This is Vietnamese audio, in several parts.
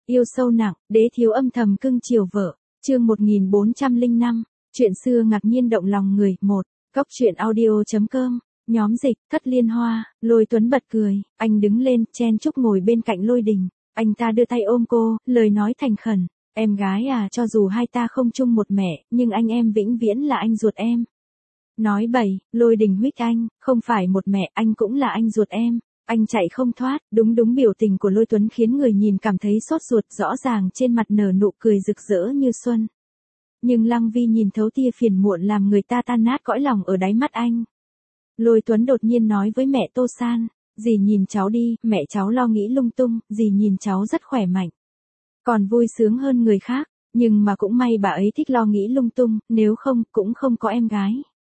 Yêu sâu nặng, đế thiếu âm thầm cưng chiều vợ. Chương 1405. Chuyện xưa ngạc nhiên động lòng người. 1. Góc truyện audio.com. Nhóm dịch, Thất Liên Hoa. Lôi Tuấn bật cười, anh đứng lên, chen chúc ngồi bên cạnh Lôi Đình. Anh ta đưa tay ôm cô, lời nói thành khẩn. Em gái à, cho dù hai ta không chung một mẹ, nhưng anh em vĩnh viễn là anh ruột em. Nói bậy, Lôi Đình huých anh, không phải một mẹ, anh cũng là anh ruột em. Anh chạy không thoát. Đúng biểu tình của Lôi Tuấn khiến người nhìn cảm thấy sốt ruột, rõ ràng trên mặt nở nụ cười rực rỡ như xuân. Nhưng Lăng Vi nhìn thấu tia phiền muộn làm người ta tan nát cõi lòng ở đáy mắt anh. Lôi Tuấn đột nhiên nói với mẹ Tô San, dì nhìn cháu đi, mẹ cháu lo nghĩ lung tung, dì nhìn cháu rất khỏe mạnh. Còn vui sướng hơn người khác, nhưng mà cũng may bà ấy thích lo nghĩ lung tung, nếu không, cũng không có em gái.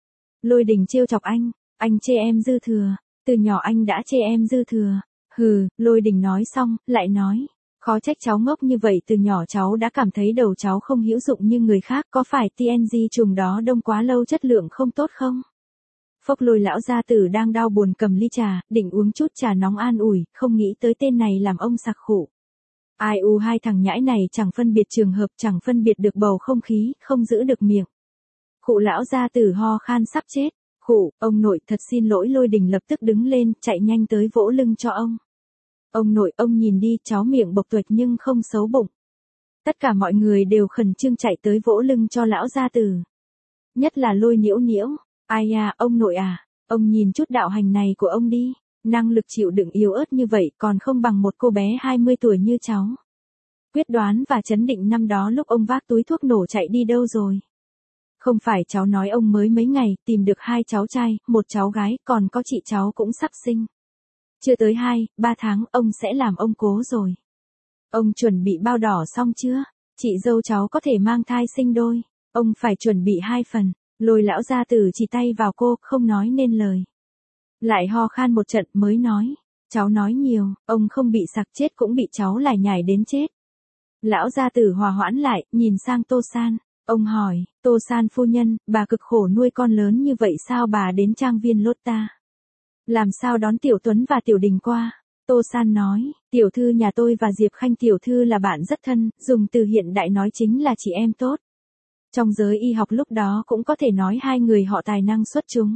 Lôi Đình trêu chọc anh chê em dư thừa, từ nhỏ anh đã chê em dư thừa. Hừ, Lôi Đình nói xong, lại nói, khó trách cháu ngốc như vậy, từ nhỏ cháu đã cảm thấy đầu cháu không hữu dụng như người khác, có phải TNG trùng đó đông quá lâu chất lượng không tốt không? Phốc Lôi lão gia tử đang đau buồn cầm ly trà, định uống chút trà nóng an ủi, không nghĩ tới tên này làm ông sặc khụ. Ai u, hai thằng nhãi này chẳng phân biệt trường hợp, chẳng phân biệt được bầu không khí, không giữ được miệng. Khụ lão gia tử ho khan sắp chết. Khụ, ông nội, thật xin lỗi. Lôi Đình lập tức đứng lên, chạy nhanh tới vỗ lưng cho ông. Ông nội, ông nhìn đi, cháu miệng bộc tuệch nhưng không xấu bụng. Tất cả mọi người đều khẩn trương chạy tới vỗ lưng cho lão gia tử. Nhất là Lôi Nhiễu Nhiễu. Ai à, ông nội à, ông nhìn chút đạo hành này của ông đi. Năng lực chịu đựng yếu ớt như vậy còn không bằng một cô bé 20 tuổi như cháu. Quyết đoán và chấn định năm đó lúc ông vác túi thuốc nổ chạy đi đâu rồi? Không phải cháu nói ông mới mấy ngày tìm được 2 cháu trai, 1 cháu gái, còn có chị cháu cũng sắp sinh. Chưa tới 2-3 tháng ông sẽ làm ông cố rồi. Ông chuẩn bị bao đỏ xong chưa? Chị dâu cháu có thể mang thai sinh đôi. Ông phải chuẩn bị 2 phần. Lôi lão gia tử chỉ tay vào cô, không nói nên lời. Lại ho khan một trận mới nói. Cháu nói nhiều, ông không bị sặc chết cũng bị cháu lải nhải đến chết. Lão gia tử hòa hoãn lại, nhìn sang Tô San. Ông hỏi, Tô San phu nhân, bà cực khổ nuôi con lớn như vậy sao bà đến trang viên Lotta? Làm sao đón Tiểu Tuấn và Tiểu Đình qua? Tô San nói, tiểu thư nhà tôi và Diệp Khanh tiểu thư là bạn rất thân, dùng từ hiện đại nói chính là chị em tốt. Trong giới y học lúc đó cũng có thể nói hai người họ tài năng xuất chúng.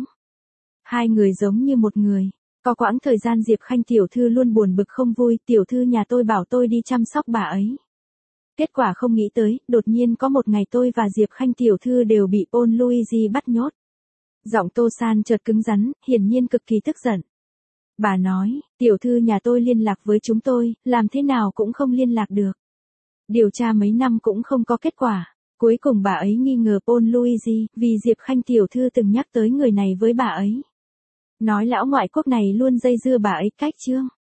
Hai người giống như một người. Có quãng thời gian Diệp Khanh tiểu thư luôn buồn bực không vui, tiểu thư nhà tôi bảo tôi đi chăm sóc bà ấy. Kết quả không nghĩ tới, đột nhiên có một ngày tôi và Diệp Khanh tiểu thư đều bị Paul Luigi bắt nhốt. Giọng Tô San chợt cứng rắn, hiển nhiên cực kỳ tức giận. Bà nói, tiểu thư nhà tôi liên lạc với chúng tôi, làm thế nào cũng không liên lạc được. Điều tra mấy năm cũng không có kết quả. Cuối cùng bà ấy nghi ngờ Paul Luigi, vì Diệp Khanh tiểu thư từng nhắc tới người này với bà ấy. Nói lão ngoại quốc này luôn dây dưa bà ấy cách chương.